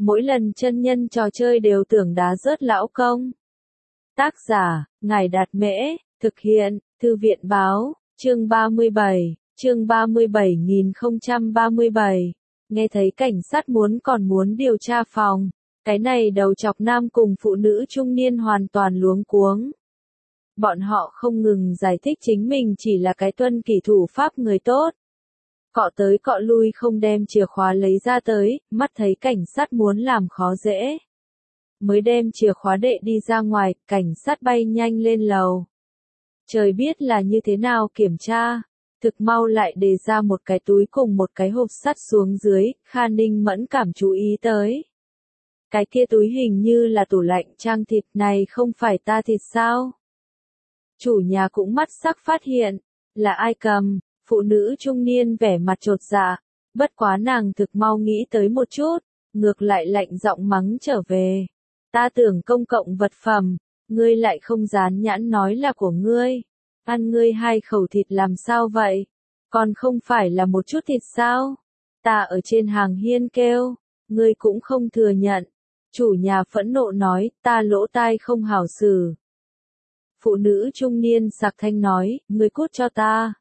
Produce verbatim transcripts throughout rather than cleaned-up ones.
mỗi lần chân nhân trò chơi đều tưởng đá rớt lão công. Tác giả, Ngài Đạt Mễ, thực hiện, Thư viện Báo, chương ba mươi bảy, chương ba mươi bảy nghìn không trăm ba mươi bảy. Nghe thấy cảnh sát muốn còn muốn điều tra phòng. Cái này đầu chọc nam cùng phụ nữ trung niên hoàn toàn luống cuống. Bọn họ không ngừng giải thích chính mình chỉ là cái tuân kỷ thủ pháp người tốt. Cọ tới cọ lui không đem chìa khóa lấy ra tới, mắt thấy cảnh sát muốn làm khó dễ. Mới đem chìa khóa đệ đi ra ngoài, cảnh sát bay nhanh lên lầu. Trời biết là như thế nào kiểm tra, thực mau lại đề ra một cái túi cùng một cái hộp sắt xuống dưới, Kha Ninh mẫn cảm chú ý tới. Cái kia túi hình như là tủ lạnh trang thịt này không phải ta thịt sao? Chủ nhà cũng mắt sắc phát hiện, là ai cầm, phụ nữ trung niên vẻ mặt chột dạ, bất quá nàng thực mau nghĩ tới một chút, ngược lại lạnh giọng mắng trở về. Ta tưởng công cộng vật phẩm, ngươi lại không dán nhãn nói là của ngươi. Ăn ngươi hai khẩu thịt làm sao vậy? Còn không phải là một chút thịt sao? Ta ở trên hàng hiên kêu, ngươi cũng không thừa nhận. Chủ nhà phẫn nộ nói, ta lỗ tai không hảo xử. Phụ nữ trung niên sặc thanh nói, ngươi cút cho ta.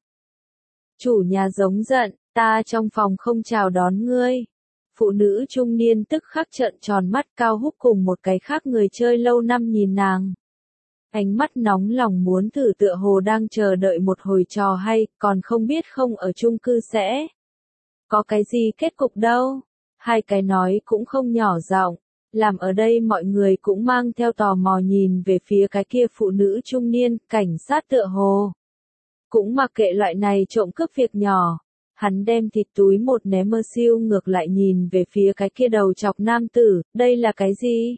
Chủ nhà giống giận, ta trong phòng không chào đón ngươi. Phụ nữ trung niên tức khắc trợn tròn mắt cao húc cùng một cái khác người chơi lâu năm nhìn nàng. Ánh mắt nóng lòng muốn thử tựa hồ đang chờ đợi một hồi trò hay, còn không biết không ở chung cư sẽ có cái gì kết cục đâu. Hai cái nói cũng không nhỏ giọng, làm ở đây mọi người cũng mang theo tò mò nhìn về phía cái kia phụ nữ trung niên, cảnh sát tựa hồ. Cũng mặc kệ loại này trộm cướp việc nhỏ. Hắn đem thịt túi một ném mơ siêu ngược lại nhìn về phía cái kia đầu chọc nam tử, đây là cái gì?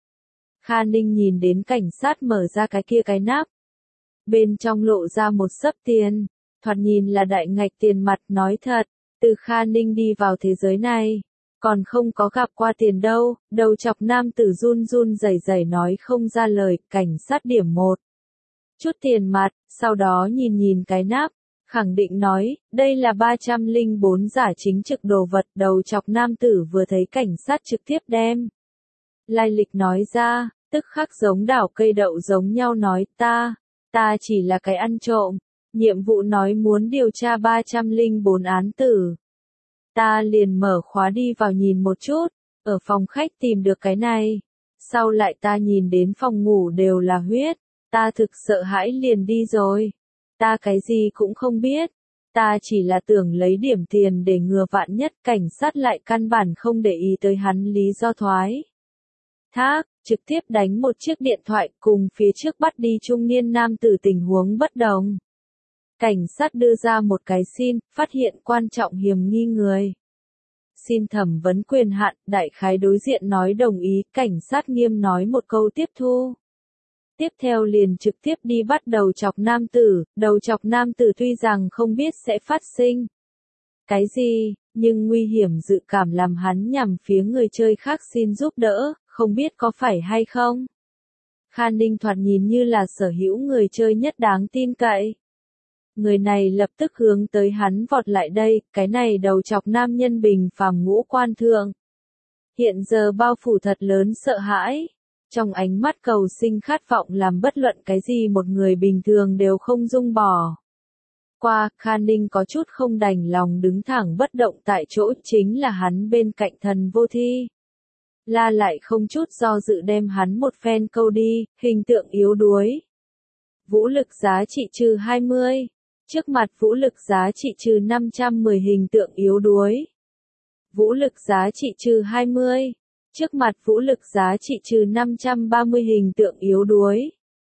Kha Ninh nhìn đến cảnh sát mở ra cái kia cái nắp. Bên trong lộ ra một xấp tiền, thoạt nhìn là đại ngạch tiền mặt. Nói thật, từ Kha Ninh đi vào thế giới này, còn không có gặp qua tiền đâu. Đầu chọc nam tử run run rẩy rẩy nói không ra lời, cảnh sát điểm một chút tiền mặt, sau đó nhìn nhìn cái nắp. Khẳng định nói, đây là ba trăm lẻ bốn giả chính trực đồ vật. Đầu chọc nam tử vừa thấy cảnh sát trực tiếp đem lai lịch nói ra, tức khắc giống đảo cây đậu giống nhau nói, ta, ta chỉ là cái ăn trộm, nhiệm vụ nói muốn điều tra ba trăm lẻ bốn án tử. Ta liền mở khóa đi vào nhìn một chút, ở phòng khách tìm được cái này, sau lại ta nhìn đến phòng ngủ đều là huyết, ta thực sợ hãi liền đi rồi. Ta cái gì cũng không biết, ta chỉ là tưởng lấy điểm tiền để ngừa vạn nhất. Cảnh sát lại căn bản không để ý tới hắn lý do thoái thác, trực tiếp đánh một chiếc điện thoại cùng phía trước bắt đi trung niên nam tử tình huống bất đồng. Cảnh sát đưa ra một cái xin, phát hiện quan trọng hiểm nghi người. Xin thẩm vấn quyền hạn, đại khái đối diện nói đồng ý, cảnh sát nghiêm nói một câu tiếp thu. Tiếp theo liền trực tiếp đi bắt đầu chọc nam tử, đầu chọc nam tử tuy rằng không biết sẽ phát sinh cái gì, nhưng nguy hiểm dự cảm làm hắn nhằm phía người chơi khác xin giúp đỡ, không biết có phải hay không. Kha Ninh thoạt nhìn như là sở hữu người chơi nhất đáng tin cậy. Người này lập tức hướng tới hắn vọt lại đây, cái này đầu chọc nam nhân bình phàm ngũ quan thượng. Hiện giờ bao phủ thật lớn sợ hãi. Trong ánh mắt cầu sinh khát vọng làm bất luận cái gì một người bình thường đều không dung bỏ qua. Kha Ninh có chút không đành lòng đứng thẳng bất động tại chỗ, chính là hắn bên cạnh thần vô thi. La lại không chút do dự đem hắn một phen câu đi, hình tượng yếu đuối. Vũ lực giá trị trừ hai mươi. Trước mặt vũ lực giá trị trừ năm trăm mười hình tượng yếu đuối. Vũ lực giá trị trừ hai mươi. Trước mặt vũ lực giá trị trừ năm trăm ba mươi hình tượng yếu đuối.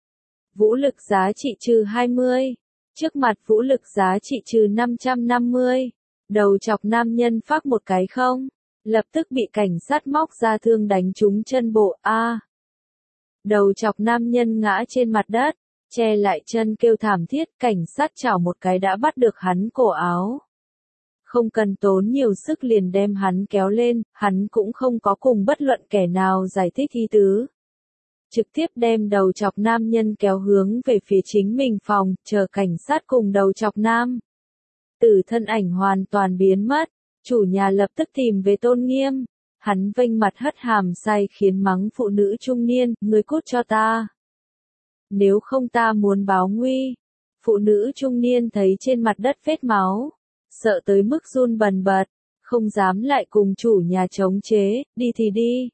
Vũ lực giá trị trừ hai mươi. Trước mặt vũ lực giá trị trừ năm trăm năm mươi. Đầu chọc nam nhân phác một cái không. Lập tức bị cảnh sát móc ra thương đánh trúng chân bộ. A. À. Đầu chọc nam nhân ngã trên mặt đất, che lại chân kêu thảm thiết, cảnh sát chảo một cái đã bắt được hắn cổ áo. Không cần tốn nhiều sức liền đem hắn kéo lên, hắn cũng không có cùng bất luận kẻ nào giải thích ý tứ. Trực tiếp đem đầu chọc nam nhân kéo hướng về phía chính mình phòng, chờ cảnh sát cùng đầu chọc nam tử thân ảnh hoàn toàn biến mất. Chủ nhà lập tức tìm về Tôn Nghiêm. Hắn vênh mặt hất hàm sai khiến mắng phụ nữ trung niên, ngươi cút cho ta. Nếu không ta muốn báo nguy. Phụ nữ trung niên thấy trên mặt đất vết máu, sợ tới mức run bần bật, không dám lại cùng chủ nhà chống chế, đi thì đi.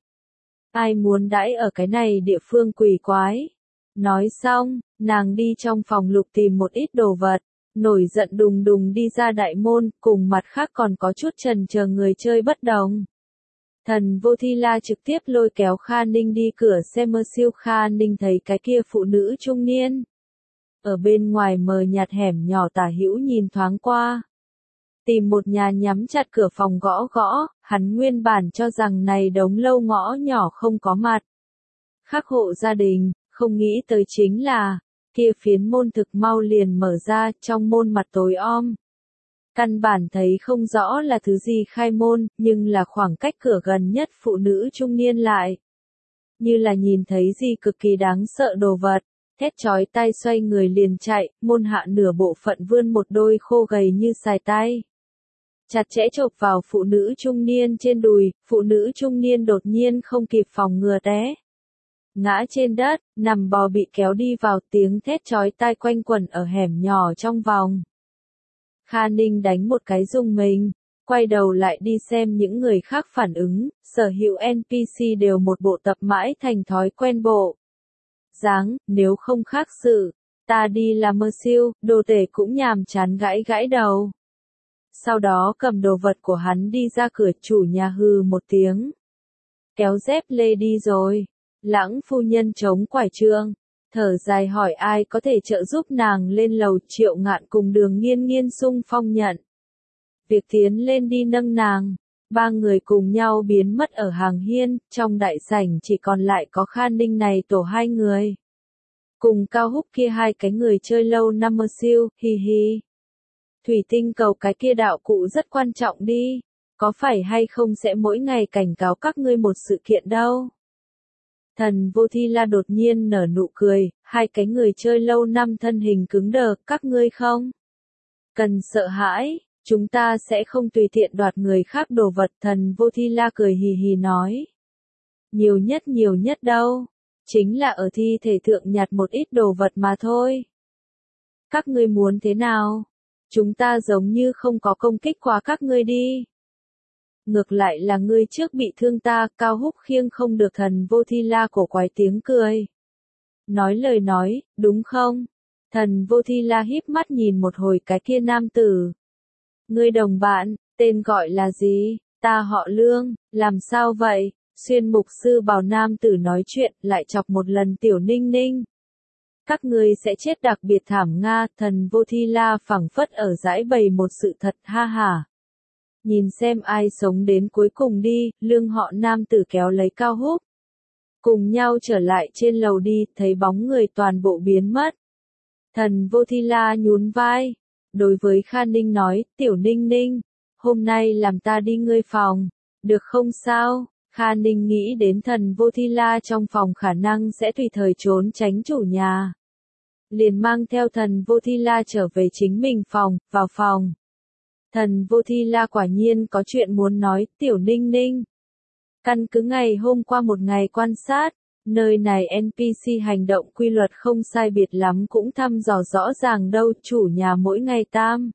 Ai muốn đãi ở cái này địa phương quỷ quái. Nói xong, nàng đi trong phòng lục tìm một ít đồ vật, nổi giận đùng đùng đi ra đại môn, cùng mặt khác còn có chút chần chờ người chơi bất đồng. Thần Vô Thi La trực tiếp lôi kéo Kha Ninh đi cửa xe mơ siêu. Kha Ninh thấy cái kia phụ nữ trung niên. Ở bên ngoài mờ nhạt hẻm nhỏ tả hữu nhìn thoáng qua. Tìm một nhà nhắm chặt cửa phòng gõ gõ, hắn nguyên bản cho rằng này đống lâu ngõ nhỏ không có mặt. Khác hộ gia đình, không nghĩ tới chính là, kia phiến môn thực mau liền mở ra, trong môn mặt tối om. Căn bản thấy không rõ là thứ gì khai môn, nhưng là khoảng cách cửa gần nhất phụ nữ trung niên lại. Như là nhìn thấy gì cực kỳ đáng sợ đồ vật, thét chói tai xoay người liền chạy, môn hạ nửa bộ phận vươn một đôi khô gầy như xài tay. Chặt chẽ chộp vào phụ nữ trung niên trên đùi, phụ nữ trung niên đột nhiên không kịp phòng ngừa té. Ngã trên đất, nằm bò bị kéo đi vào, tiếng thét chói tai quanh quẩn ở hẻm nhỏ trong vòng. Kha Ninh đánh một cái rùng mình, quay đầu lại đi xem những người khác phản ứng, sở hữu en pê xê đều một bộ tập mãi thành thói quen bộ. Dáng, nếu không khác sự, ta đi làm mơ siêu, đồ tể cũng nhàm chán gãi gãi đầu. Sau đó cầm đồ vật của hắn đi ra cửa, chủ nhà hừ một tiếng. Kéo dép lê đi rồi. Lãng phu nhân chống quải trượng, thở dài hỏi ai có thể trợ giúp nàng lên lầu. Triệu Ngạn cùng Đường Nghiên Nghiên xung phong nhận việc tiến lên đi nâng nàng. Ba người cùng nhau biến mất ở hàng hiên, trong đại sảnh chỉ còn lại có Kha Ninh này tổ hai người. Cùng Cao Húc kia hai cái người chơi lâu năm mơ siêu, hi hi. Thủy tinh cầu cái kia đạo cụ rất quan trọng đi, có phải hay không sẽ mỗi ngày cảnh cáo các ngươi một sự kiện đâu. Thần Vô Thi La đột nhiên nở nụ cười, hai cái người chơi lâu năm thân hình cứng đờ, các ngươi không cần sợ hãi, chúng ta sẽ không tùy tiện đoạt người khác đồ vật. Thần Vô Thi La cười hì hì nói. Nhiều nhất nhiều nhất đâu, chính là ở thi thể thượng nhặt một ít đồ vật mà thôi. Các ngươi muốn thế nào? Chúng ta giống như không có công kích qua các ngươi đi. Ngược lại là ngươi trước bị thương ta. Cao Húc khiêng không được. Thần Vô Thi La cổ quái tiếng cười. Nói lời nói, đúng không? Thần Vô Thi La híp mắt nhìn một hồi cái kia nam tử. Ngươi đồng bạn, tên gọi là gì? Ta họ Lương, làm sao vậy? Xuyên mục sư bảo nam tử nói chuyện, lại chọc một lần Tiểu Ninh Ninh. Các ngươi sẽ chết đặc biệt thảm Nga. Thần Vô Thi La phảng phất ở giải bày một sự thật, ha ha. Nhìn xem ai sống đến cuối cùng đi. Lương họ nam tử kéo lấy Cao Húc, cùng nhau trở lại trên lầu đi, thấy bóng người toàn bộ biến mất. Thần Vô Thi La nhún vai, đối với Kha Ninh nói, Tiểu Ninh Ninh, hôm nay làm ta đi ngươi phòng, được không sao? Kha Ninh nghĩ đến Thần Vô Thi La trong phòng khả năng sẽ tùy thời trốn tránh chủ nhà. Liền mang theo Thần Vô Thi La trở về chính mình phòng, vào phòng. Thần Vô Thi La quả nhiên có chuyện muốn nói. Tiểu Ninh Ninh, căn cứ ngày hôm qua một ngày quan sát, nơi này en pê xê hành động quy luật không sai biệt lắm cũng thăm dò rõ ràng đâu. Chủ nhà mỗi ngày tam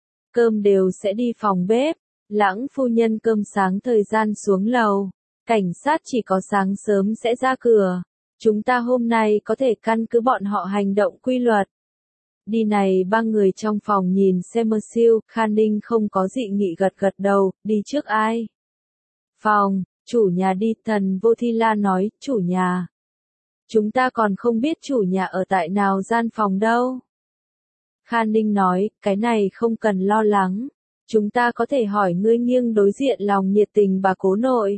cơm đều sẽ đi phòng bếp. Lãng phu nhân cơm sáng thời gian xuống lầu. Cảnh sát chỉ có sáng sớm sẽ ra cửa. Chúng ta hôm nay có thể căn cứ bọn họ hành động quy luật. Đi này. Ba người trong phòng nhìn xem mơ siêu. Kha Ninh không có dị nghị gật gật đầu. Đi trước ai? Phòng. Chủ nhà đi. Thần Vô Thi La nói. Chủ nhà. Chúng ta còn không biết chủ nhà ở tại nào gian phòng đâu. Kha Ninh nói. Cái này không cần lo lắng. Chúng ta có thể hỏi ngươi nghiêng đối diện lòng nhiệt tình bà cố nội.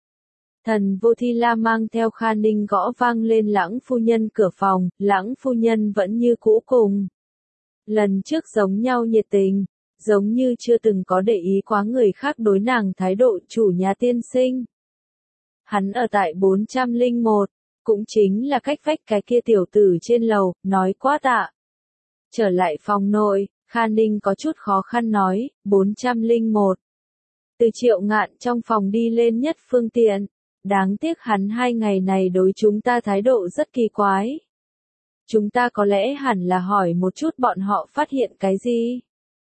Thần Vô Thi La mang theo Kha Ninh gõ vang lên Lãng phu nhân cửa phòng. Lãng phu nhân vẫn như cũ cùng lần trước giống nhau nhiệt tình, giống như chưa từng có để ý quá người khác đối nàng thái độ. Chủ nhà tiên sinh, hắn ở tại bốn trăm lẻ một, cũng chính là cách vách cái kia tiểu tử trên lầu. Nói quá tạ. Trở lại phòng nội, Kha Ninh có chút khó khăn nói. bốn trăm lẻ một. từ Triệu Ngạn trong phòng đi lên nhất phương tiện. Đáng tiếc hắn hai ngày này đối chúng ta thái độ rất kỳ quái. Chúng ta có lẽ hẳn là hỏi một chút bọn họ phát hiện cái gì.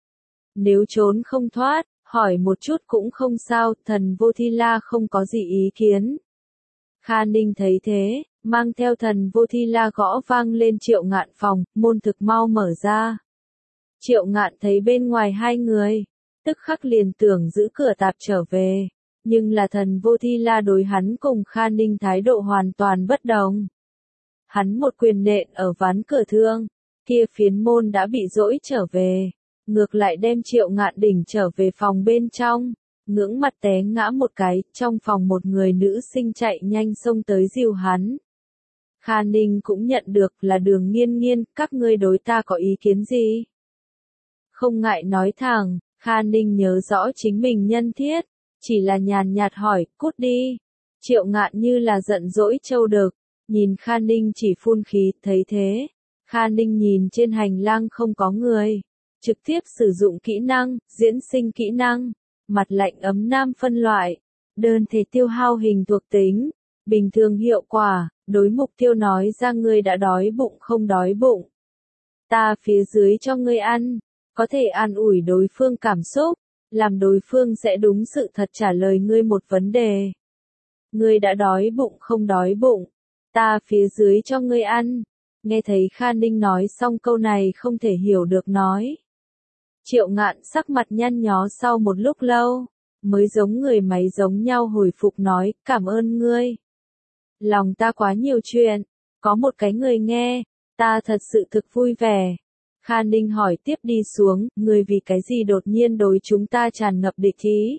Nếu trốn không thoát, hỏi một chút cũng không sao, Thần Vô Thi La không có gì ý kiến. Kha Ninh thấy thế, mang theo Thần Vô Thi La gõ vang lên Triệu Ngạn phòng, môn thực mau mở ra. Triệu Ngạn thấy bên ngoài hai người, tức khắc liền tưởng giữ cửa tạp trở về, nhưng là Thần Vô Thi La đối hắn cùng Kha Ninh thái độ hoàn toàn bất đồng. Hắn một quyền nện ở ván cửa thương, kia phiến môn đã bị dỗi trở về, ngược lại đem Triệu Ngạn đỉnh trở về phòng bên trong, ngưỡng mặt té ngã một cái, trong phòng một người nữ sinh chạy nhanh xông tới dìu hắn. Kha Ninh cũng nhận được là Đường Nghiên Nghiên, các ngươi đối ta có ý kiến gì? Không ngại nói thẳng, Kha Ninh nhớ rõ chính mình nhân thiết, chỉ là nhàn nhạt hỏi, cút đi. Triệu Ngạn như là giận dỗi trâu đực, nhìn Kha Ninh chỉ phun khí, thấy thế. Kha Ninh nhìn trên hành lang không có người, trực tiếp sử dụng kỹ năng, diễn sinh kỹ năng, mặt lạnh ấm nam phân loại, đơn thể tiêu hao hình thuộc tính, bình thường hiệu quả, đối mục tiêu nói ra ngươi đã đói bụng không đói bụng. Ta phía dưới cho ngươi ăn, có thể an ủi đối phương cảm xúc, làm đối phương sẽ đúng sự thật trả lời ngươi một vấn đề. Ngươi đã đói bụng không đói bụng, ta phía dưới cho ngươi ăn. Nghe thấy Kha Ninh nói xong câu này không thể hiểu được nói. Triệu Ngạn sắc mặt nhăn nhó sau một lúc lâu, mới giống người máy giống nhau hồi phục nói, cảm ơn ngươi. Lòng ta quá nhiều chuyện, có một cái người nghe, ta thật sự thực vui vẻ. Kha Ninh hỏi tiếp đi xuống, ngươi vì cái gì đột nhiên đối chúng ta tràn ngập địch ý?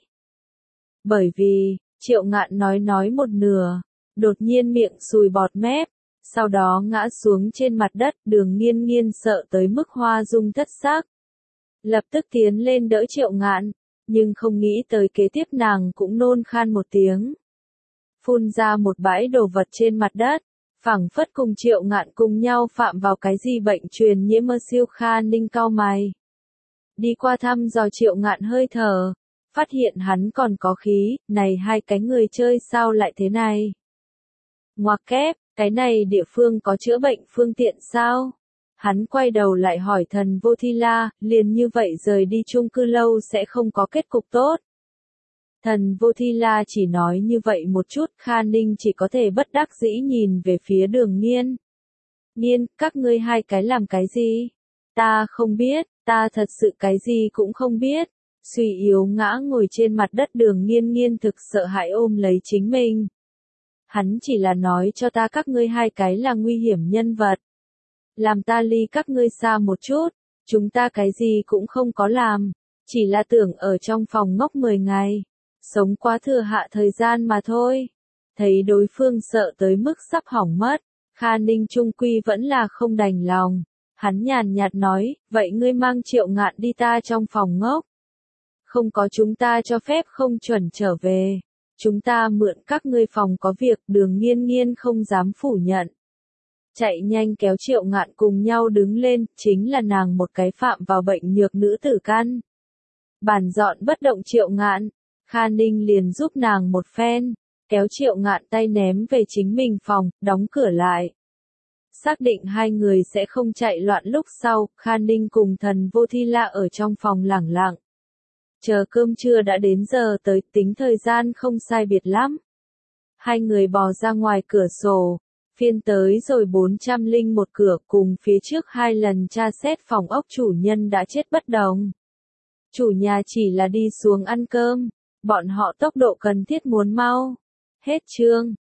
Bởi vì, Triệu Ngạn nói nói một nửa, đột nhiên miệng sùi bọt mép, sau đó ngã xuống trên mặt đất, Đường Nghiên Nghiên sợ tới mức hoa dung thất sắc. Lập tức tiến lên đỡ Triệu Ngạn, nhưng không nghĩ tới kế tiếp nàng cũng nôn khan một tiếng. Phun ra một bãi đồ vật trên mặt đất, phảng phất cùng Triệu Ngạn cùng nhau phạm vào cái gì bệnh truyền nhiễm mơ siêu. Kha Ninh cau mày. Đi qua thăm dò Triệu Ngạn hơi thở, phát hiện hắn còn có khí, này hai cái người chơi sao lại thế này? Ngoặc kép, cái này địa phương có chữa bệnh phương tiện sao? Hắn quay đầu lại hỏi Thần Vô Thi La, liền như vậy rời đi chung cư lâu sẽ không có kết cục tốt. Thần Vô Thi La chỉ nói như vậy một chút, Kha Ninh chỉ có thể bất đắc dĩ nhìn về phía Đường Nghiên. Nghiên, các ngươi hai cái làm cái gì? Ta không biết, ta thật sự cái gì cũng không biết. Suy yếu ngã ngồi trên mặt đất, Đường Nghiên Nghiên thực sợ hãi ôm lấy chính mình. Hắn chỉ là nói cho ta các ngươi hai cái là nguy hiểm nhân vật. Làm ta ly các ngươi xa một chút, chúng ta cái gì cũng không có làm, chỉ là tưởng ở trong phòng ngốc mười ngày, sống quá thừa hạ thời gian mà thôi. Thấy đối phương sợ tới mức sắp hỏng mất, Kha Ninh trung quy vẫn là không đành lòng. Hắn nhàn nhạt nói, vậy ngươi mang Triệu Ngạn đi ta trong phòng ngốc. Không có chúng ta cho phép không chuẩn trở về. Chúng ta mượn các ngươi phòng có việc, Đường Nghiên Nghiên không dám phủ nhận. Chạy nhanh kéo Triệu Ngạn cùng nhau đứng lên, chính là nàng một cái phạm vào bệnh nhược nữ tử căn. Bản dọn bất động Triệu Ngạn, Kha Ninh liền giúp nàng một phen, kéo Triệu Ngạn tay ném về chính mình phòng, đóng cửa lại. Xác định hai người sẽ không chạy loạn lúc sau, Kha Ninh cùng Thần Vô Thi La ở trong phòng lẳng lặng. Chờ cơm trưa đã đến giờ tới, tính thời gian không sai biệt lắm. Hai người bò ra ngoài cửa sổ, phiên tới rồi bốn trăm lẻ một cửa, cùng phía trước hai lần tra xét phòng ốc chủ nhân đã chết bất đồng. Chủ nhà chỉ là đi xuống ăn cơm, bọn họ tốc độ cần thiết muốn mau. Hết chương.